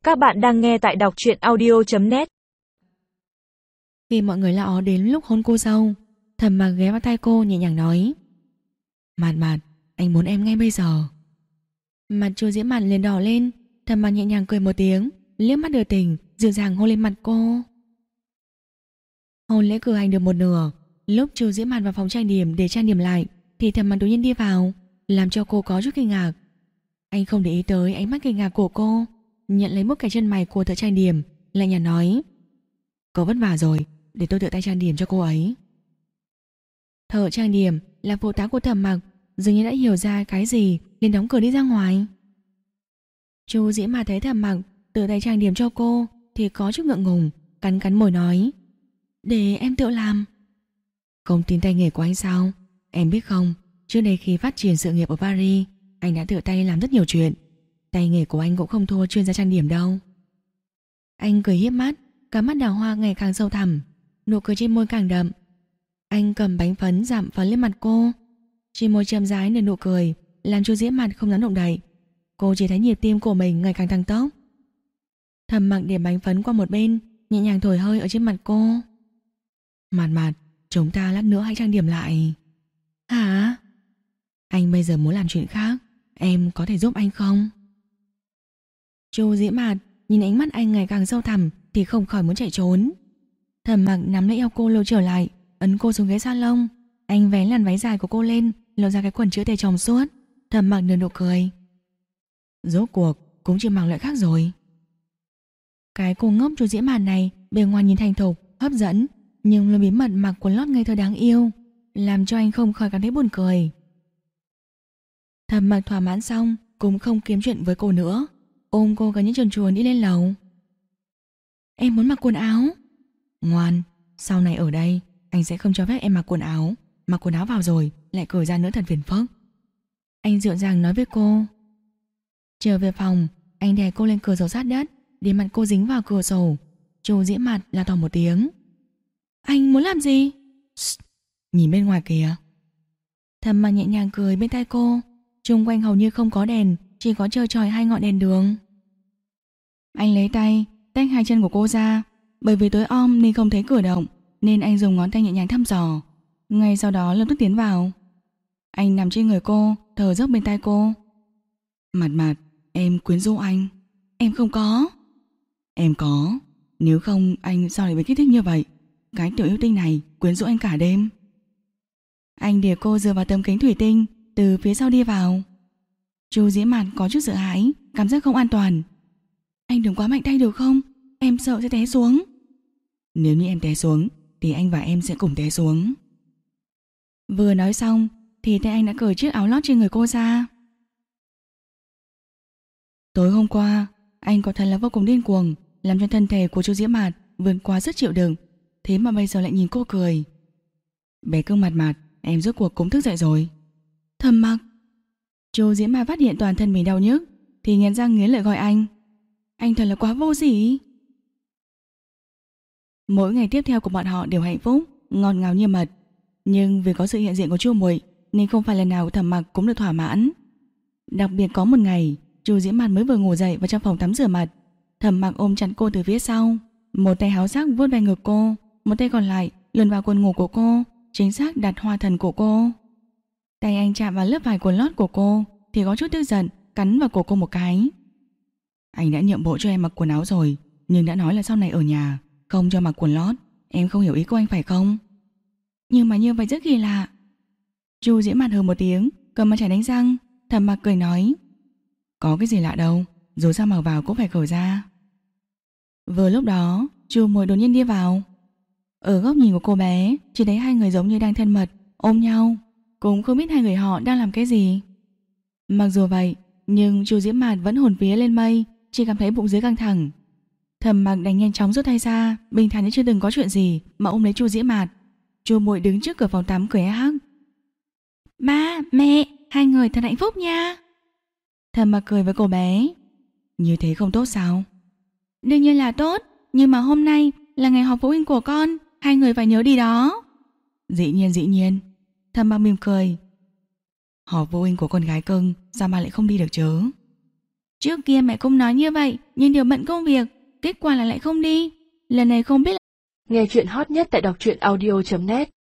Các bạn đang nghe tại đọc truyện audio.net. Khi mọi người la ó đến lúc hôn cô dâu, Thẩm Mặc ghé vào tai cô nhẹ nhàng nói: Mạt Mạt, anh muốn em ngay bây giờ. Mặt Chu Diễm Mạt liền đỏ lên. Thẩm Mặc nhẹ nhàng cười một tiếng, liếc mắt đưa tình, dịu dàng hôn lên mặt cô. Hôn lễ cử hành được một nửa, lúc Chu Diễm Mạt vào phòng trang điểm để trang điểm lại, thì Thẩm Mặc đột nhiên đi vào, làm cho cô có chút kinh ngạc. Anh không để ý tới ánh mắt kinh ngạc của cô, nhận lấy một cái chân mày của thợ trang điểm, lạnh nhạt nói: Cô vất vả rồi, để tôi tự tay trang điểm cho cô ấy. Thợ trang điểm là phụ tá của Thẩm Mặc, dường như đã hiểu ra cái gì, liền đóng cửa đi ra ngoài. Chu Diễm Mạt thấy Thẩm Mặc tự tay trang điểm cho cô thì có chút ngượng ngùng, cắn cắn môi nói: Để em tự làm. Không tin tay nghề của anh sao? Em biết không, trước đây khi phát triển sự nghiệp ở Paris, anh đã tự tay làm rất nhiều chuyện. Tay nghề của anh cũng không thua chuyên gia trang điểm đâu. Anh cười hiếp mắt, cả mắt đào hoa ngày càng sâu thẳm, nụ cười trên môi càng đậm. Anh cầm bánh phấn dặm phấn lên mặt cô, trên môi chậm rãi nở nụ cười, làm Chu Diễm Mạt không dám động đậy. Cô chỉ thấy nhịp tim của mình ngày càng tăng tốc. Thẩm Mặc để bánh phấn qua một bên, nhẹ nhàng thổi hơi ở trên mặt cô. Mạt Mạt, chúng ta lát nữa hãy trang điểm lại. Hả? Anh bây giờ muốn làm chuyện khác, em có thể giúp anh không? Chu Diễm Mạt nhìn ánh mắt anh ngày càng sâu thẳm thì không khỏi muốn chạy trốn. Thẩm Mặc nắm lấy eo cô lôi trở lại, ấn cô xuống ghế salon. Anh vén làn váy dài của cô lên, lộ ra cái quần chữ T trong suốt. Thẩm Mặc nở nụ cười. Rốt cuộc cũng chưa mặc loại khác rồi. Cái cô ngốc Chu Diễm Mạt này bề ngoài nhìn thành thục, hấp dẫn, nhưng luôn bí mật mặc quần lót ngây thơ đáng yêu, làm cho anh không khỏi cảm thấy buồn cười. Thẩm Mặc thỏa mãn xong cũng không kiếm chuyện với cô nữa, ôm cô gần như chuồn chuồn đi lên lầu. Em muốn mặc quần áo. Ngoan, sau này ở đây anh sẽ không cho phép em mặc quần áo. Mặc quần áo vào rồi lại cởi ra nữa thật phiền phức. Anh dịu dàng nói với cô. Trở về phòng, anh đè cô lên cửa sổ sát đất, để mặt cô dính vào cửa sổ. Chu Diễm Mạt la to một tiếng. Anh muốn làm gì? Nhìn bên ngoài kìa. Thẩm Mặc nhẹ nhàng cười bên tai cô. Xung quanh hầu như không có đèn, chỉ có trơ trọi hai ngọn đèn đường. Anh lấy tay tách hai chân của cô ra, bởi vì tối om nên không thấy cử động, nên anh dùng ngón tay nhẹ nhàng thăm dò. Ngay sau đó lập tức tiến vào. Anh nằm trên người cô, thở dốc bên tai cô. Mạt Mạt, em quyến rũ anh. Em không có. Em có. Nếu không anh sao lại bị kích thích như vậy? Cái tiểu yêu tinh này quyến rũ anh cả đêm. Anh để cô dựa vào tấm kính thủy tinh, từ phía sau đi vào. Chu Diễm Mạt có chút sợ hãi, cảm giác không an toàn. Anh đừng quá mạnh tay được không? Em sợ sẽ té xuống. Nếu như em té xuống thì anh và em sẽ cùng té xuống. Vừa nói xong thì tay anh đã cởi chiếc áo lót trên người cô ra. Tối hôm qua anh có thật là vô cùng điên cuồng, làm cho thân thể của Chu Diễm Mạt vượt quá sức chịu đựng. Thế mà bây giờ lại nhìn cô cười. Bé cưng Mạt Mạt, em rốt cuộc cũng thức dậy rồi. Thẩm Mặc. Chu Diễm Mạt phát hiện toàn thân mình đau nhức thì nghiến răng nghiến lợi gọi anh. Anh thật là quá vô sỉ. Mỗi ngày tiếp theo của bọn họ đều hạnh phúc, ngọt ngào như mật. Nhưng vì có sự hiện diện của Chu Muội nên không phải lần nào Thẩm Mặc cũng được thỏa mãn. Đặc biệt có một ngày, Chu Diễm Mạt mới vừa ngủ dậy vào trong phòng tắm rửa mặt. Thẩm Mặc ôm chặt cô từ phía sau, một tay háo sắc vuốt ve ngực cô, một tay còn lại luồn vào quần ngủ của cô, chính xác đặt hoa thần của cô. Tay anh chạm vào lớp vải quần lót của cô thì có chút tức giận, cắn vào cổ cô một cái. Anh đã nhượng bộ cho em mặc quần áo rồi, nhưng đã nói là sau này ở nhà không cho mặc quần lót. Em không hiểu ý của anh phải không? Nhưng mà như vậy rất kỳ lạ. Chu Diễm Mạt hừ một tiếng, cầm mặt chải đánh răng. Thẩm Mặc cười nói. Có cái gì lạ đâu, dù sao mặc vào cũng phải cởi ra. Vừa lúc đó Chu Muội đột nhiên đi vào. Ở góc nhìn của cô bé chỉ thấy hai người giống như đang thân mật, ôm nhau, cũng không biết hai người họ đang làm cái gì. Mặc dù vậy nhưng Chu Diễm Mạt vẫn hồn vía lên mây, chỉ cảm thấy bụng dưới căng thẳng. Thẩm Mặc đành nhanh chóng rút tay ra, bình thản như chưa từng có chuyện gì mà ôm lấy Chu Diễm Mạt. Chu Muội đứng trước cửa phòng tắm cười hắc hắc. Ba, mẹ, hai người thật hạnh phúc nha. Thẩm Mặc cười với cô bé. Như thế không tốt sao? Đương nhiên là tốt, nhưng mà hôm nay là ngày họp phụ huynh của con, hai người phải nhớ đi đó. Dĩ nhiên. Thẩm Mặc mỉm cười. Họp phụ huynh của con gái cưng, sao mà lại không đi được chứ? Trước kia mẹ cũng nói như vậy, nhưng điều bận công việc, kết quả là lại không đi. Lần này không biết là... Nghe chuyện hot nhất tại đọc truyện audio.net